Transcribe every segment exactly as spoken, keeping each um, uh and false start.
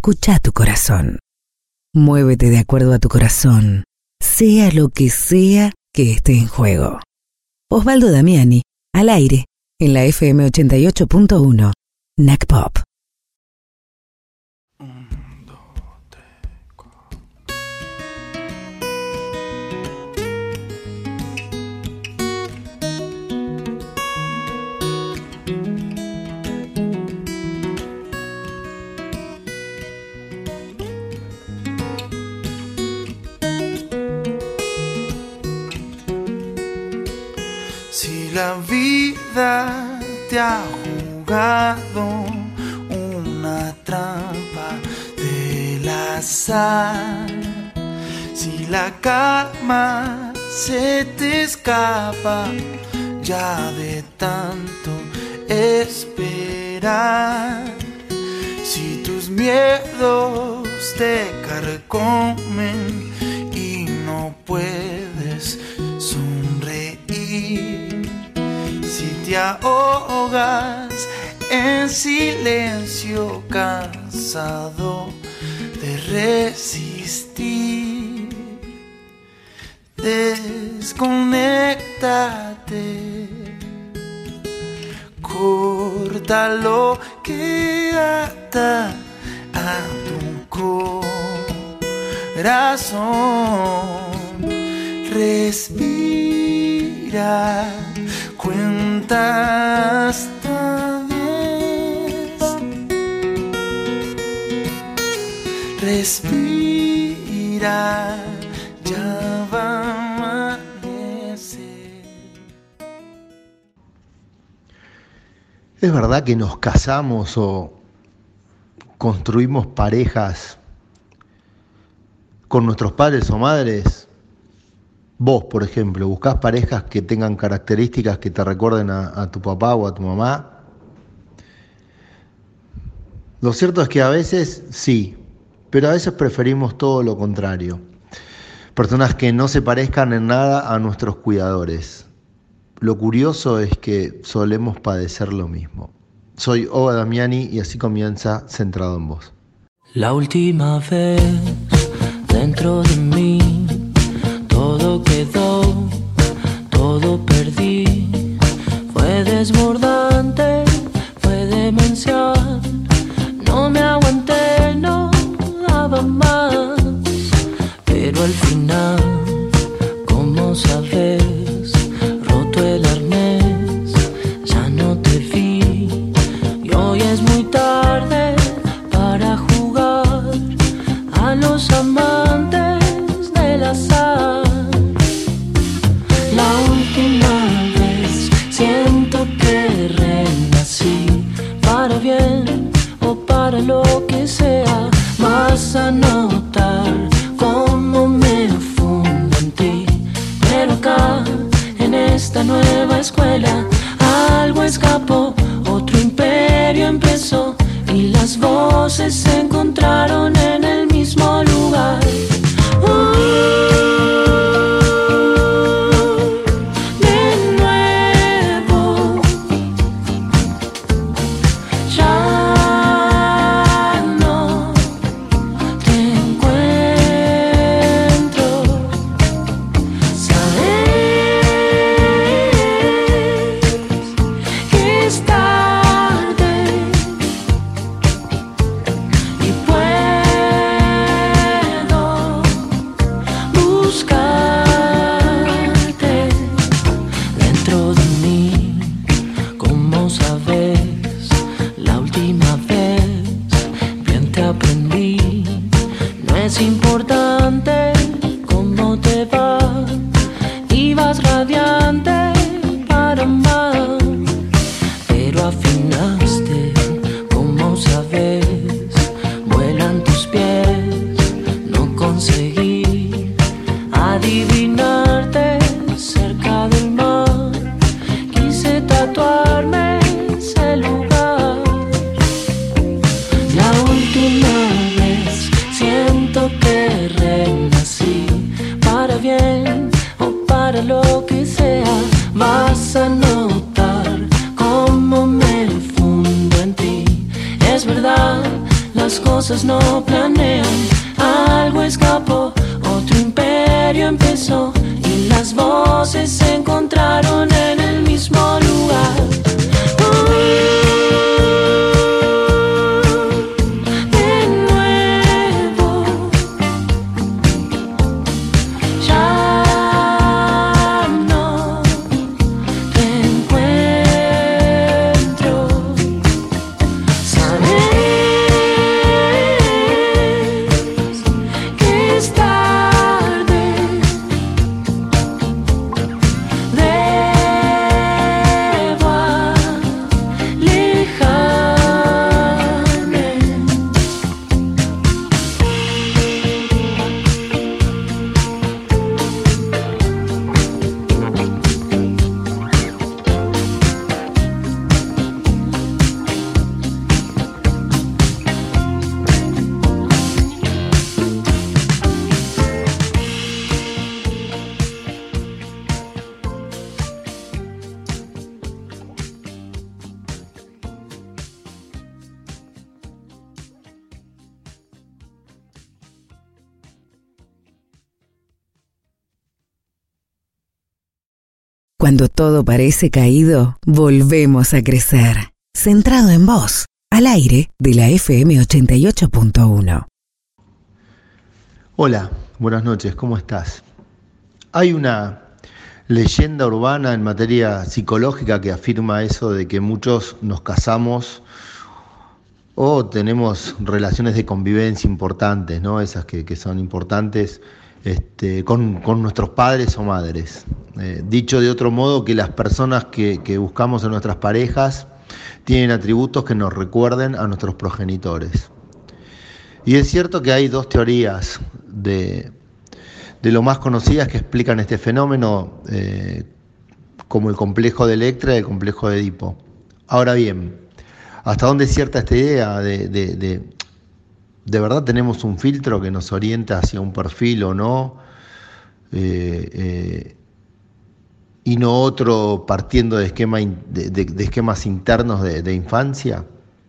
Escucha tu corazón. Muévete de acuerdo a tu corazón, sea lo que sea que esté en juego. Osvaldo Damiani, al aire, en la F M ochenta y ocho punto uno, N A C Pop. Si la vida te ha jugado una trampa del azar, si la calma se te escapa ya de tanto esperar, si tus miedos te carcomen y no puedes sonreír, si te ahogas en silencio cansado de resistir, desconéctate, corta lo que ata a tu corazón, respira, cuenta hasta diez, respira, ya va a amanecer. ¿Es verdad que nos casamos o construimos parejas con nuestros padres o madres? Vos, por ejemplo, ¿buscás parejas que tengan características que te recuerden a, a tu papá o a tu mamá? Lo cierto es que a veces sí, pero a veces preferimos todo lo contrario. Personas que no se parezcan en nada a nuestros cuidadores. Lo curioso es que solemos padecer lo mismo. Soy Ova Damiani y así comienza Centrado en Vos. La última vez dentro de mí todo quedó, todo perdí. Fue desbordante, fue demencial. No me aguanté, no daba más. Pero al final, ¿cómo sabes? Roto el arnés, ya no te vi. Y hoy es muy tarde para jugar a los amantes del azar. La última vez siento que renací, para bien o para lo que sea. Vas a notar cómo me fundo en ti, pero acá en esta nueva escuela algo escapó, otro imperio empezó y las voces se encontraron en el mismo lugar. Uh, última vez siento que no planean. Algo escapó, otro imperio empezó y las voces se encontraron en el mismo lugar. Cuando todo parece caído, volvemos a crecer. Centrado en vos, al aire de la F M ochenta y ocho punto uno. Hola, buenas noches, ¿cómo estás? Hay una leyenda urbana en materia psicológica que afirma eso de que muchos nos casamos o tenemos relaciones de convivencia importantes, ¿no? Esas que, que son importantes este, con, con nuestros padres o madres. Eh, dicho de otro modo, que las personas que, que buscamos en nuestras parejas tienen atributos que nos recuerden a nuestros progenitores. Y es cierto que hay dos teorías de, de lo más conocidas que explican este fenómeno, eh, como el complejo de Electra y el complejo de Edipo. Ahora bien, ¿hasta dónde es cierta esta idea de, de, de, de verdad tenemos un filtro que nos orienta hacia un perfil o no? Eh, eh, y no otro partiendo de, esquema, de, de, de esquemas internos de, de infancia.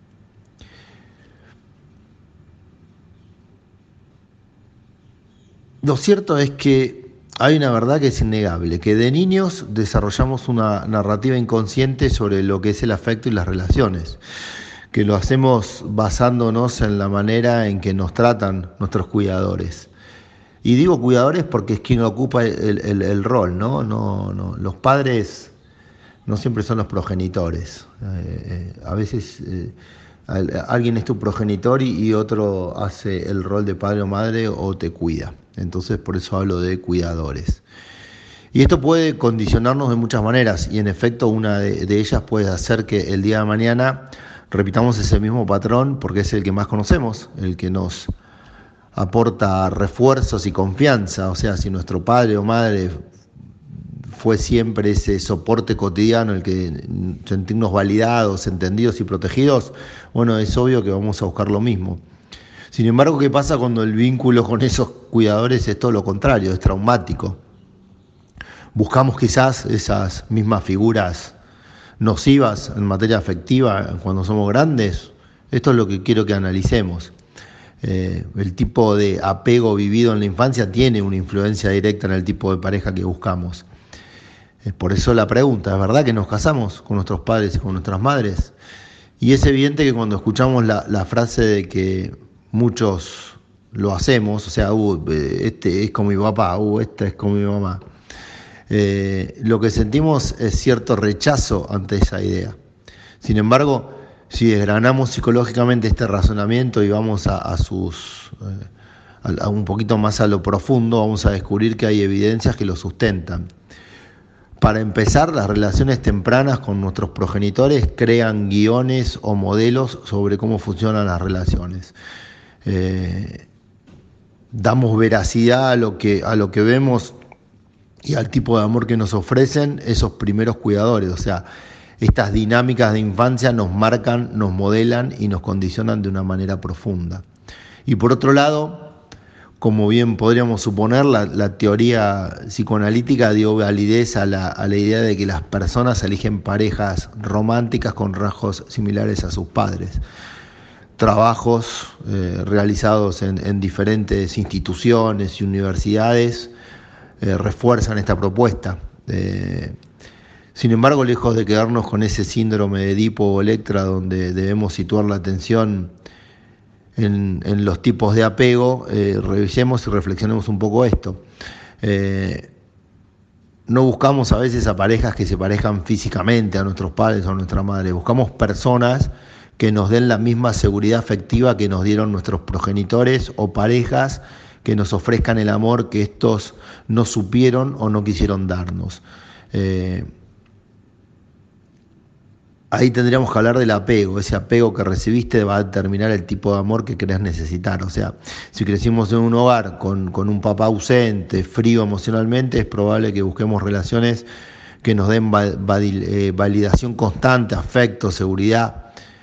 Lo cierto es que hay una verdad que es innegable, que de niños desarrollamos una narrativa inconsciente sobre lo que es el afecto y las relaciones, que lo hacemos basándonos en la manera en que nos tratan nuestros cuidadores. Y digo cuidadores porque es quien ocupa el, el, el rol, ¿no? No, no. Los padres no siempre son los progenitores. Eh, eh, a veces eh, alguien es tu progenitor y, y otro hace el rol de padre o madre o te cuida. Entonces por eso hablo de cuidadores. Y esto puede condicionarnos de muchas maneras y en efecto una de, de ellas puede hacer que el día de mañana repitamos ese mismo patrón porque es el que más conocemos, el que nos aporta refuerzos y confianza. O sea, si nuestro padre o madre fue siempre ese soporte cotidiano, el que sentirnos validados, entendidos y protegidos, bueno, es obvio que vamos a buscar lo mismo. Sin embargo, ¿qué pasa cuando el vínculo con esos cuidadores es todo lo contrario, es traumático? Buscamos quizás esas mismas figuras nocivas en materia afectiva cuando somos grandes. Esto es lo que quiero que analicemos. Eh, el tipo de apego vivido en la infancia tiene una influencia directa en el tipo de pareja que buscamos. Eh, por eso la pregunta, ¿es verdad que nos casamos con nuestros padres y con nuestras madres? Y es evidente que cuando escuchamos la, la frase de que muchos lo hacemos, o sea, uh, este es como mi papá, uh, esta es como mi mamá, eh, lo que sentimos es cierto rechazo ante esa idea. Sin embargo, si desgranamos psicológicamente este razonamiento y vamos a, a sus eh, a, a un poquito más a lo profundo, vamos a descubrir que hay evidencias que lo sustentan. Para empezar, las relaciones tempranas con nuestros progenitores crean guiones o modelos sobre cómo funcionan las relaciones. Eh, damos veracidad a lo que, a lo que vemos y al tipo de amor que nos ofrecen esos primeros cuidadores. O sea, estas dinámicas de infancia nos marcan, nos modelan y nos condicionan de una manera profunda. Y por otro lado, como bien podríamos suponer, la, la teoría psicoanalítica dio validez a la, a la idea de que las personas eligen parejas románticas con rasgos similares a sus padres. trabajos eh, realizados en, en diferentes instituciones y universidades eh, refuerzan esta propuesta. Eh, sin embargo, lejos de quedarnos con ese síndrome de Edipo o Electra, donde debemos situar la atención en, en los tipos de apego, eh, revisemos y reflexionemos un poco esto. Eh, no buscamos a veces a parejas que se parezcan físicamente a nuestros padres o a nuestra madre, buscamos personas que nos den la misma seguridad afectiva que nos dieron nuestros progenitores, o parejas que nos ofrezcan el amor que estos no supieron o no quisieron darnos. Eh, ahí tendríamos que hablar del apego. Ese apego que recibiste va a determinar el tipo de amor que querés necesitar. O sea, si crecimos en un hogar con, con un papá ausente, frío emocionalmente, es probable que busquemos relaciones que nos den va, va, eh, validación constante, afecto, seguridad.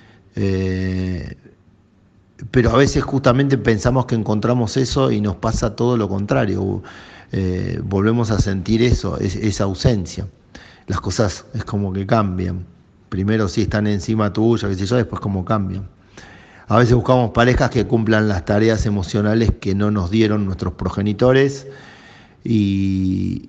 Eh, pero a veces justamente pensamos que encontramos eso y nos pasa todo lo contrario. Eh, volvemos a sentir eso, es, esa ausencia. Las cosas es como que cambian. Primero sí están encima tuya, qué sé yo, después como cambian. A veces buscamos parejas que cumplan las tareas emocionales que no nos dieron nuestros progenitores, y,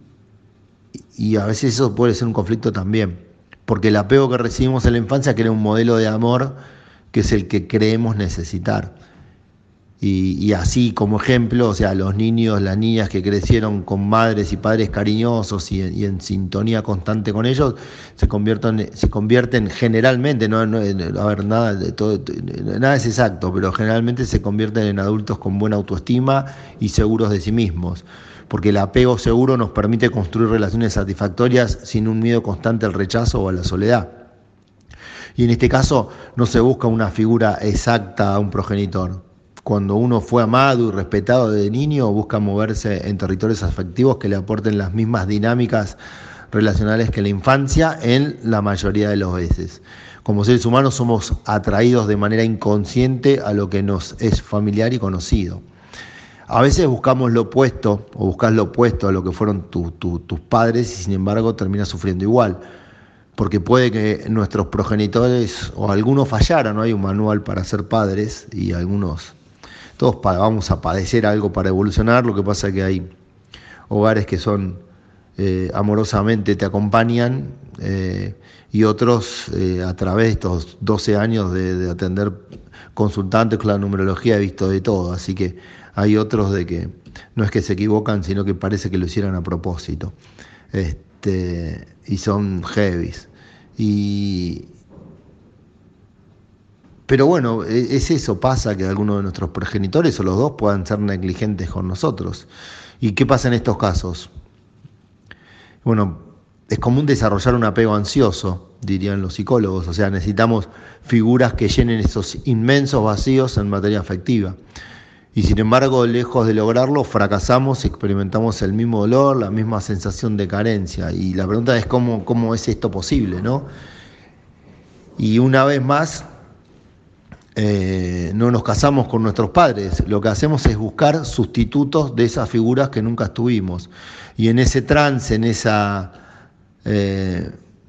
y a veces eso puede ser un conflicto también, porque el apego que recibimos en la infancia crea un modelo de amor que es el que creemos necesitar. Y, y así como ejemplo, o sea, los niños, las niñas que crecieron con madres y padres cariñosos y, y en sintonía constante con ellos, se convierten, se convierten generalmente, no, no, a ver, nada, de todo, nada es exacto, pero generalmente se convierten en adultos con buena autoestima y seguros de sí mismos, porque el apego seguro nos permite construir relaciones satisfactorias sin un miedo constante al rechazo o a la soledad. Y en este caso no se busca una figura exacta a un progenitor. Cuando uno fue amado y respetado de niño, busca moverse en territorios afectivos que le aporten las mismas dinámicas relacionales que la infancia en la mayoría de las veces. Como seres humanos somos atraídos de manera inconsciente a lo que nos es familiar y conocido. A veces buscamos lo opuesto, o buscas lo opuesto a lo que fueron tu, tu, tus padres, y sin embargo terminas sufriendo igual. Porque puede que nuestros progenitores o algunos fallaran, no hay un manual para ser padres, y algunos, todos vamos a padecer algo para evolucionar. Lo que pasa es que hay hogares que son eh, amorosamente te acompañan, eh, y otros eh, a través de estos doce años de, de atender consultantes con la numerología he visto de todo, así que hay otros de que no es que se equivocan, sino que parece que lo hicieran a propósito. Este, y son heavies. Y, pero bueno, es eso, pasa que algunos de nuestros progenitores o los dos puedan ser negligentes con nosotros. ¿Y qué pasa en estos casos? Bueno, es común desarrollar un apego ansioso, dirían los psicólogos, o sea, necesitamos figuras que llenen esos inmensos vacíos en materia afectiva. Y sin embargo, lejos de lograrlo, fracasamos y experimentamos el mismo dolor, la misma sensación de carencia. Y la pregunta es cómo, cómo es esto posible, ¿no? Y una vez más, eh, no nos casamos con nuestros padres. Lo que hacemos es buscar sustitutos de esas figuras que nunca estuvimos. Y en ese trance, en esa eh,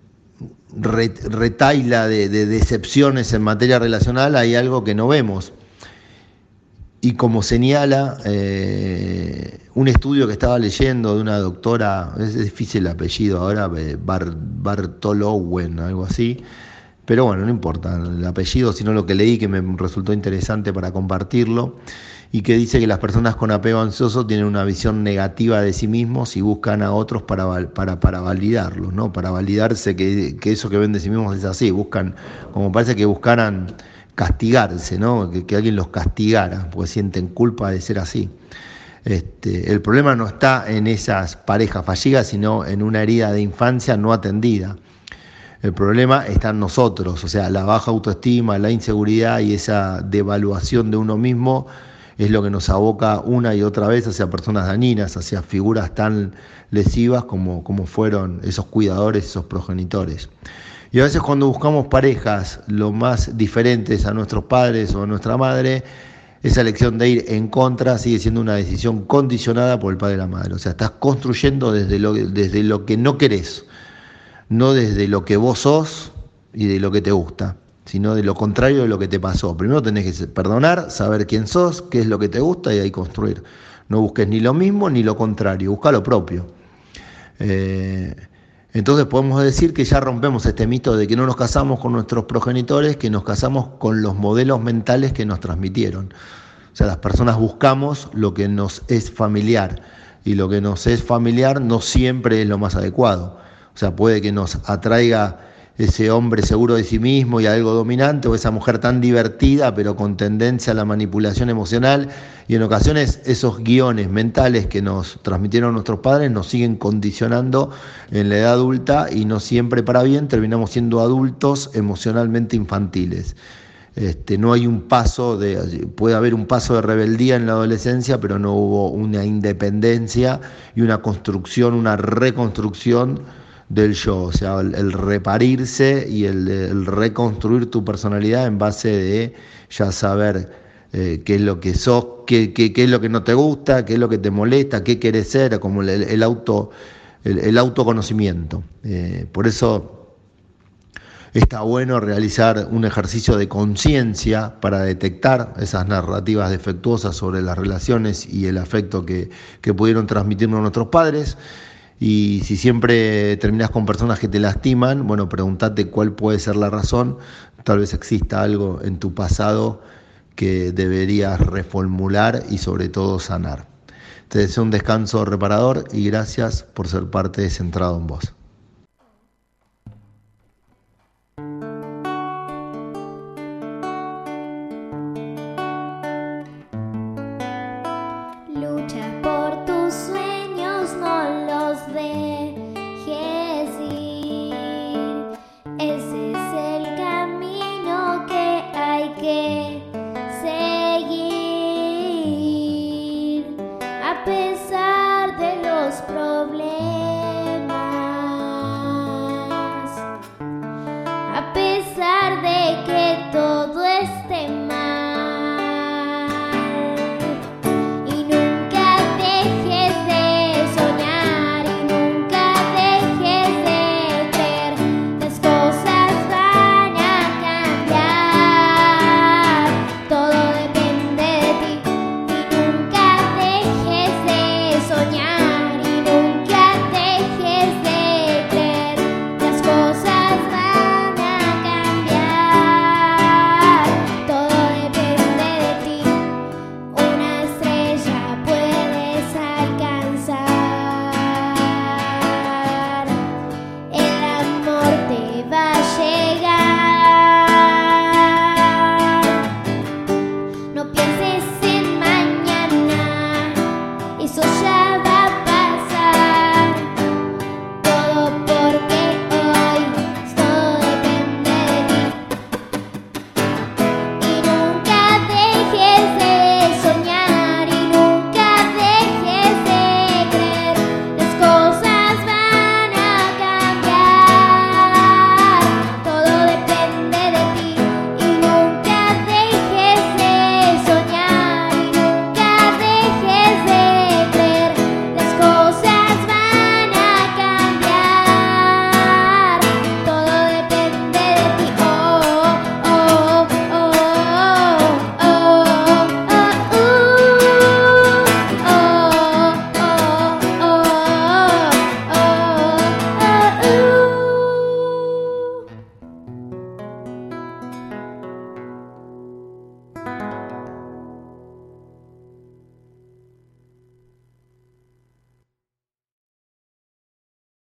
retaila de, de decepciones en materia relacional, hay algo que no vemos. Y como señala eh, un estudio que estaba leyendo de una doctora, es difícil el apellido ahora, Bar, Bartolowen, algo así, pero bueno, no importa el apellido, sino lo que leí que me resultó interesante para compartirlo, y que dice que las personas con apego ansioso tienen una visión negativa de sí mismos y buscan a otros para, para, para validarlos, ¿no? Para validarse que, que eso que ven de sí mismos es así, buscan, como parece que buscaran castigarse, ¿no? Que, que alguien los castigara, porque sienten culpa de ser así. Este, el problema no está en esas parejas fallidas, sino en una herida de infancia no atendida. El problema está en nosotros, o sea, la baja autoestima, la inseguridad y esa devaluación de uno mismo es lo que nos aboca una y otra vez hacia personas dañinas, hacia figuras tan lesivas como, como fueron esos cuidadores, esos progenitores. Y a veces cuando buscamos parejas lo más diferentes a nuestros padres o a nuestra madre, esa elección de ir en contra sigue siendo una decisión condicionada por el padre y la madre. O sea, estás construyendo desde lo, desde lo que no querés, no desde lo que vos sos y de lo que te gusta. sino de lo contrario de lo que te pasó. Primero tenés que perdonar, saber quién sos, qué es lo que te gusta y ahí construir. No busques ni lo mismo ni lo contrario, busca lo propio. Eh, entonces podemos decir que ya rompemos este mito de que no nos casamos con nuestros progenitores, que nos casamos con los modelos mentales que nos transmitieron. O sea, las personas buscamos lo que nos es familiar y lo que nos es familiar no siempre es lo más adecuado. O sea, puede que nos atraiga ese hombre seguro de sí mismo y algo dominante, o esa mujer tan divertida pero con tendencia a la manipulación emocional, y en ocasiones esos guiones mentales que nos transmitieron nuestros padres nos siguen condicionando en la edad adulta y no siempre para bien, terminamos siendo adultos emocionalmente infantiles. Este, no hay un paso de, puede haber un paso de rebeldía en la adolescencia, pero no hubo una independencia y una construcción, una reconstrucción del yo, o sea, el, el reparirse y el, el reconstruir tu personalidad en base de ya saber eh, qué es lo que sos, qué, qué, qué es lo que no te gusta, qué es lo que te molesta, qué querés ser, como el, el, auto, el, el autoconocimiento. Eh, por eso está bueno realizar un ejercicio de conciencia para detectar esas narrativas defectuosas sobre las relaciones y el afecto que, que pudieron transmitirnos nuestros padres. Y si siempre terminás con personas que te lastiman, bueno, pregúntate cuál puede ser la razón. Tal vez exista algo en tu pasado que deberías reformular y sobre todo sanar. Te deseo un descanso reparador y gracias por ser parte de Centrado en Vos.